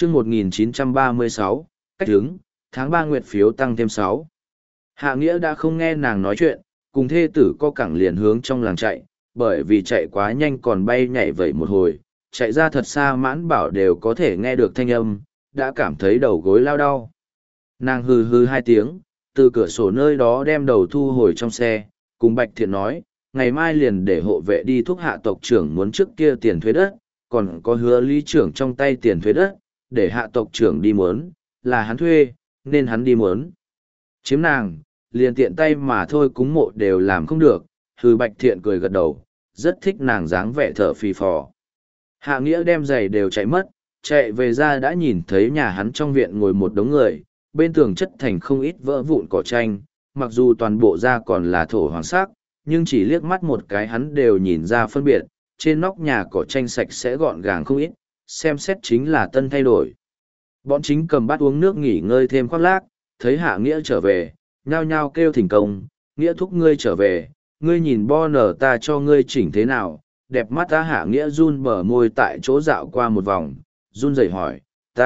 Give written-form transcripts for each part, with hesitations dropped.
chương 1936, cách hứng, tháng 3 nguyệt phiếu tăng thêm 6. Hạ Nghĩa đã không nghe nàng nói chuyện, cùng thê tử co cẳng liền hướng trong làng chạy, bởi vì chạy quá nhanh còn bay nhảy vẩy một hồi, chạy ra thật xa Mãn Bảo đều có thể nghe được thanh âm, đã cảm thấy đầu gối lao đau. Nàng hừ hừ hai tiếng, từ cửa sổ nơi đó đem đầu thu hồi trong xe, cùng Bạch Thiện nói, ngày mai liền để hộ vệ đi thúc Hạ tộc trưởng muốn trước kia tiền thuế đất, còn có hứa lý trưởng trong tay tiền thuế đất, để Hạ tộc trưởng đi muốn, là hắn thuê, nên hắn đi muốn. Chiếm nàng, liền tiện tay mà thôi cúng mộ đều làm không được, hừ. Bạch Thiện cười gật đầu, rất thích nàng dáng vẻ thở phì phò. Hạ Nghĩa đem giày đều chạy mất, chạy về ra đã nhìn thấy nhà hắn trong viện ngồi một đống người, bên tường chất thành không ít vỡ vụn cỏ tranh, mặc dù toàn bộ da còn là thổ hoàng sắc, nhưng chỉ liếc mắt một cái hắn đều nhìn ra phân biệt, trên nóc nhà cỏ tranh sạch sẽ gọn gàng không ít, xem xét chính là tân thay đổi. Bọn chính cầm bát uống nước nghỉ ngơi thêm khoác lác, thấy Hạ Nghĩa trở về, nhao nhao kêu thỉnh công, Nghĩa thúc ngươi trở về, ngươi nhìn bo nở ta cho ngươi chỉnh thế nào, đẹp mắt ta. Hạ Nghĩa run bờ môi tại chỗ dạo qua một vòng, run rẩy hỏi,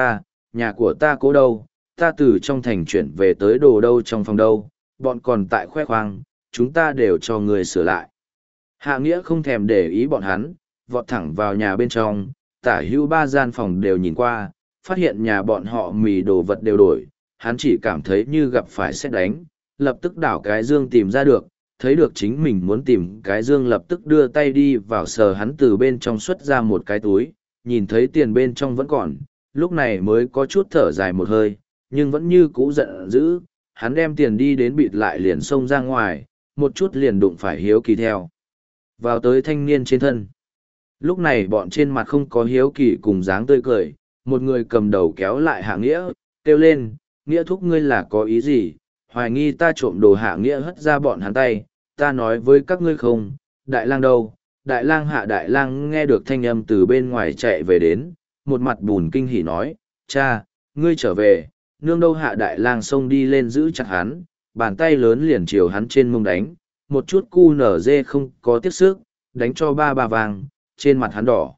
nhà của ta cố đâu, ta từ trong thành chuyển về tới đồ đâu trong phòng đâu, bọn còn tại khoe khoang, chúng ta đều cho người sửa lại. Hạ Nghĩa không thèm để ý bọn hắn, vọt thẳng vào nhà bên trong, tả hữu 3 gian phòng đều nhìn qua, phát hiện nhà bọn họ mì đồ vật đều đổi, hắn chỉ cảm thấy như gặp phải sét đánh, lập tức đảo cái dương tìm ra được, thấy được chính mình muốn tìm cái dương lập tức đưa tay đi vào sờ, hắn từ bên trong xuất ra một cái túi, nhìn thấy tiền bên trong vẫn còn, lúc này mới có chút thở dài một hơi, nhưng vẫn như cũ giận dữ, hắn đem tiền đi đến bịt lại liền xông ra ngoài, một chút liền đụng phải Hiếu Kỳ theo vào tới thanh niên trên thân. Lúc này bọn trên mặt không có Hiếu Kỳ cùng dáng tươi cười, một người cầm đầu kéo lại Hạ Nghĩa, kêu lên, Nghĩa thúc ngươi là có ý gì, hoài nghi ta trộm đồ. Hạ Nghĩa hất ra bọn hắn tay, ta nói với các ngươi không, Đại lang đâu? Đại lang. Hạ Đại lang nghe được thanh âm từ bên ngoài chạy về đến, một mặt buồn kinh hỉ nói, cha, ngươi trở về, nương đâu? Hạ Đại lang xông đi lên giữ chặt hắn, bàn tay lớn liền chiều hắn trên mông đánh, một chút cu nở dê không có tiếc sức, đánh cho ba vàng, trên mặt hắn đỏ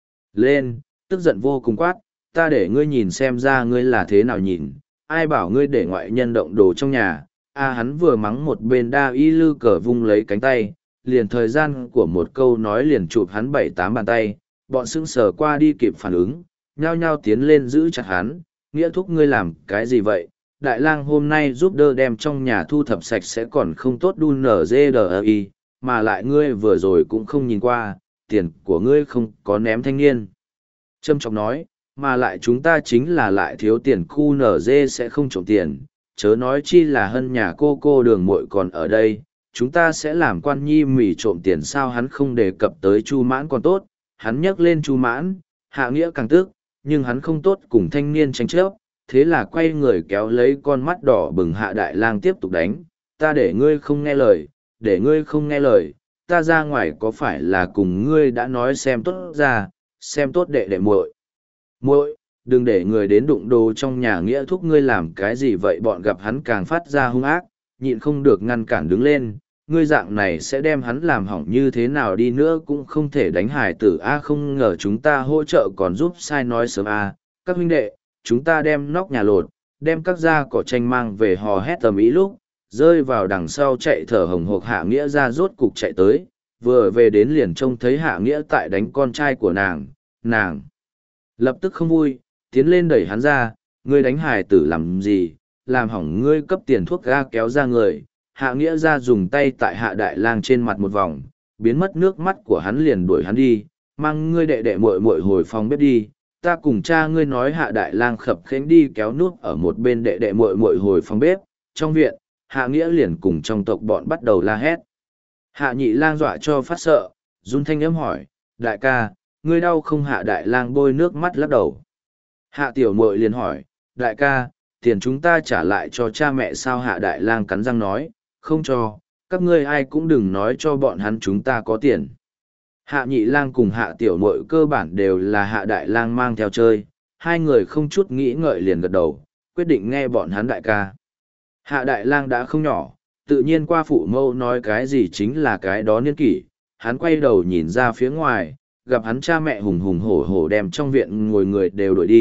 lên, tức giận vô cùng quát, ta để ngươi nhìn xem ra ngươi là thế nào nhìn, ai bảo ngươi để ngoại nhân động đồ trong nhà. Hắn vừa mắng một bên đa y lư cờ vung lấy cánh tay, liền thời gian của một câu nói liền chụp hắn 7-8 bàn tay, bọn sững sờ qua đi kịp phản ứng, nhao nhao tiến lên giữ chặt hắn, Nghĩa thúc ngươi làm cái gì vậy? Đại lang hôm nay giúp đỡ đem trong nhà thu thập sạch sẽ còn không tốt đun nở dê đờ y, mà lại ngươi vừa rồi cũng không nhìn qua, tiền của ngươi không có ném thanh niên. Trâm trọng nói, mà lại chúng ta chính là lại thiếu tiền, khu nở dê sẽ không trộm tiền, chớ nói chi là Hân nhà cô Đường muội còn ở đây, chúng ta sẽ làm quan nhi mỉ trộm tiền sao? Hắn không đề cập tới Chu Mãn còn tốt, hắn nhắc lên Chu Mãn, Hạ Nghĩa càng tức, nhưng hắn không tốt cùng thanh niên tranh chấp, thế là quay người kéo lấy con mắt đỏ bừng Hạ Đại lang tiếp tục đánh, ta để ngươi không nghe lời, để ngươi không nghe lời, ta ra ngoài có phải là cùng ngươi đã nói xem tốt ra, xem tốt đệ muội, đừng để người đến đụng đồ trong nhà. Nghĩa thúc ngươi làm cái gì vậy? Bọn gặp hắn càng phát ra hung ác, nhịn không được ngăn cản đứng lên, ngươi dạng này sẽ đem hắn làm hỏng, như thế nào đi nữa cũng không thể đánh hải tử không ngờ chúng ta hỗ trợ còn giúp sai nói sớm các huynh đệ, chúng ta đem nóc nhà lột, đem các da cỏ tranh mang về. Hò hét tầm ý lúc rơi vào đằng sau chạy thở hồng hộc Hạ Nghĩa ra rốt cục chạy tới, vừa về đến liền trông thấy Hạ Nghĩa tại đánh con trai của nàng lập tức không vui, tiến lên đẩy hắn ra, ngươi đánh hài tử làm gì, làm hỏng ngươi cấp tiền thuốc ga kéo ra người. Hạ Nghĩa ra dùng tay tại Hạ Đại lang trên mặt một vòng, biến mất nước mắt của hắn liền đuổi hắn đi, mang ngươi đệ muội muội hồi phòng bếp đi, ta cùng cha ngươi nói. Hạ Đại lang khập khẽnh đi kéo nút ở một bên đệ muội muội hồi phòng bếp. Trong viện, Hạ Nghĩa liền cùng trong tộc bọn bắt đầu la hét. Hạ Nhị lang dọa cho phát sợ, run thanh âm hỏi, đại ca, ngươi đau không? Hạ Đại lang bôi nước mắt lắc đầu. Hạ Tiểu muội liền hỏi, đại ca, tiền chúng ta trả lại cho cha mẹ sao? Hạ Đại lang cắn răng nói, không cho, các ngươi ai cũng đừng nói cho bọn hắn chúng ta có tiền. Hạ Nhị lang cùng Hạ Tiểu muội cơ bản đều là Hạ Đại lang mang theo chơi, hai người không chút nghĩ ngợi liền gật đầu, quyết định nghe bọn hắn đại ca. Hạ Đại lang đã không nhỏ, tự nhiên qua phụ mâu nói cái gì chính là cái đó niên kỷ, hắn quay đầu nhìn ra phía ngoài, gặp hắn cha mẹ hùng hùng hổ hổ đem trong viện ngồi người đều đuổi đi,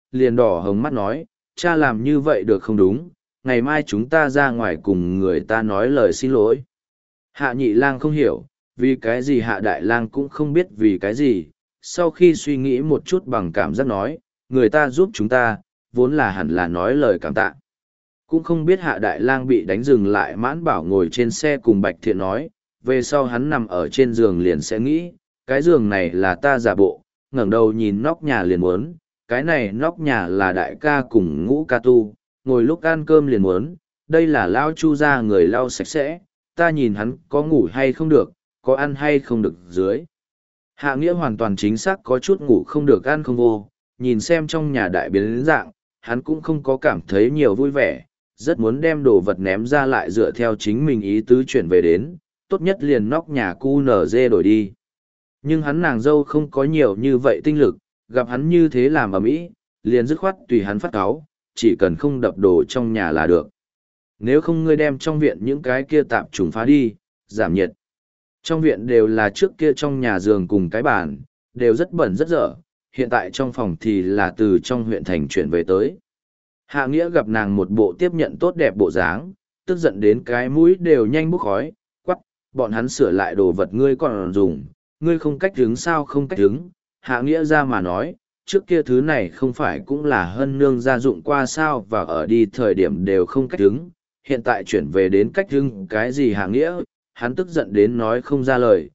liền đỏ hồng mắt nói, cha làm như vậy được không đúng, ngày mai chúng ta ra ngoài cùng người ta nói lời xin lỗi. Hạ nhị lang không hiểu, vì cái gì hạ đại lang cũng không biết vì cái gì, sau khi suy nghĩ một chút bằng cảm giác nói, người ta giúp chúng ta, vốn là hẳn là nói lời cảm tạ. Cũng không biết hạ đại lang bị đánh dừng lại mãn bảo ngồi trên xe cùng Bạch Thiện nói, về sau hắn nằm ở trên giường liền sẽ nghĩ, cái giường này là ta giả bộ, ngẩng đầu nhìn nóc nhà liền muốn, cái này nóc nhà là đại ca cùng ngũ ca tu, ngồi lúc ăn cơm liền muốn, đây là lao chu ra người lau sạch sẽ, ta nhìn hắn có ngủ hay không được, có ăn hay không được dưới. Hạ nghĩa hoàn toàn chính xác có chút ngủ không được ăn không vô, nhìn xem trong nhà đại biến dạng, hắn cũng không có cảm thấy nhiều vui vẻ, rất muốn đem đồ vật ném ra lại dựa theo chính mình ý tứ chuyển về đến, tốt nhất liền nóc nhà cu nở dê đổi đi. Nhưng hắn nàng dâu không có nhiều như vậy tinh lực, gặp hắn như thế làm ở mỹ, liền dứt khoát tùy hắn phát cáu, chỉ cần không đập đồ trong nhà là được. Nếu không ngươi đem trong viện những cái kia tạp trùng phá đi, giảm nhiệt. Trong viện đều là trước kia trong nhà giường cùng cái bàn, đều rất bẩn rất dở, hiện tại trong phòng thì là từ trong huyện thành chuyển về tới. Hạ Nghĩa gặp nàng một bộ tiếp nhận tốt đẹp bộ dáng, tức giận đến cái mũi đều nhanh bốc khói, quắc, bọn hắn sửa lại đồ vật ngươi còn dùng, ngươi không cách hứng sao không cách hứng. Hạ Nghĩa ra mà nói, trước kia thứ này không phải cũng là hân nương gia dụng qua sao và ở đi thời điểm đều không cách hứng, hiện tại chuyển về đến cách hứng cái gì Hạ Nghĩa, hắn tức giận đến nói không ra lời,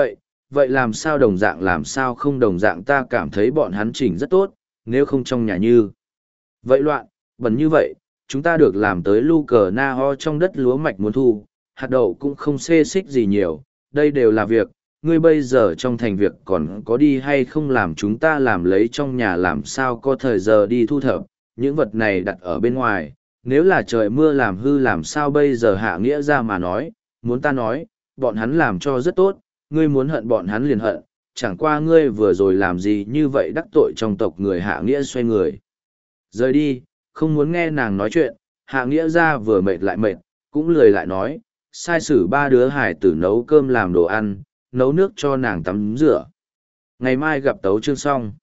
vậy làm sao đồng dạng làm sao không đồng dạng ta cảm thấy bọn hắn chỉnh rất tốt, nếu không trong nhà như. Vậy loạn, bẩn như vậy, chúng ta được làm tới lu cờ na ho trong đất lúa mạch muốn thu, hạt đậu cũng không xê xích gì nhiều, đây đều là việc, ngươi bây giờ trong thành việc còn có đi hay không làm chúng ta làm lấy trong nhà làm sao có thời giờ đi thu thập, những vật này đặt ở bên ngoài, nếu là trời mưa làm hư làm sao bây giờ Hạ Nghĩa ra mà nói, muốn ta nói, bọn hắn làm cho rất tốt, ngươi muốn hận bọn hắn liền hận, chẳng qua ngươi vừa rồi làm gì như vậy đắc tội trong tộc người. Hạ Nghĩa xoay người rời đi, không muốn nghe nàng nói chuyện. Hạ Nghĩa ra vừa mệt lại mệt, cũng lười lại nói, sai sử ba đứa hải tử nấu cơm làm đồ ăn, nấu nước cho nàng tắm rửa. Ngày mai gặp Tấu Chương xong.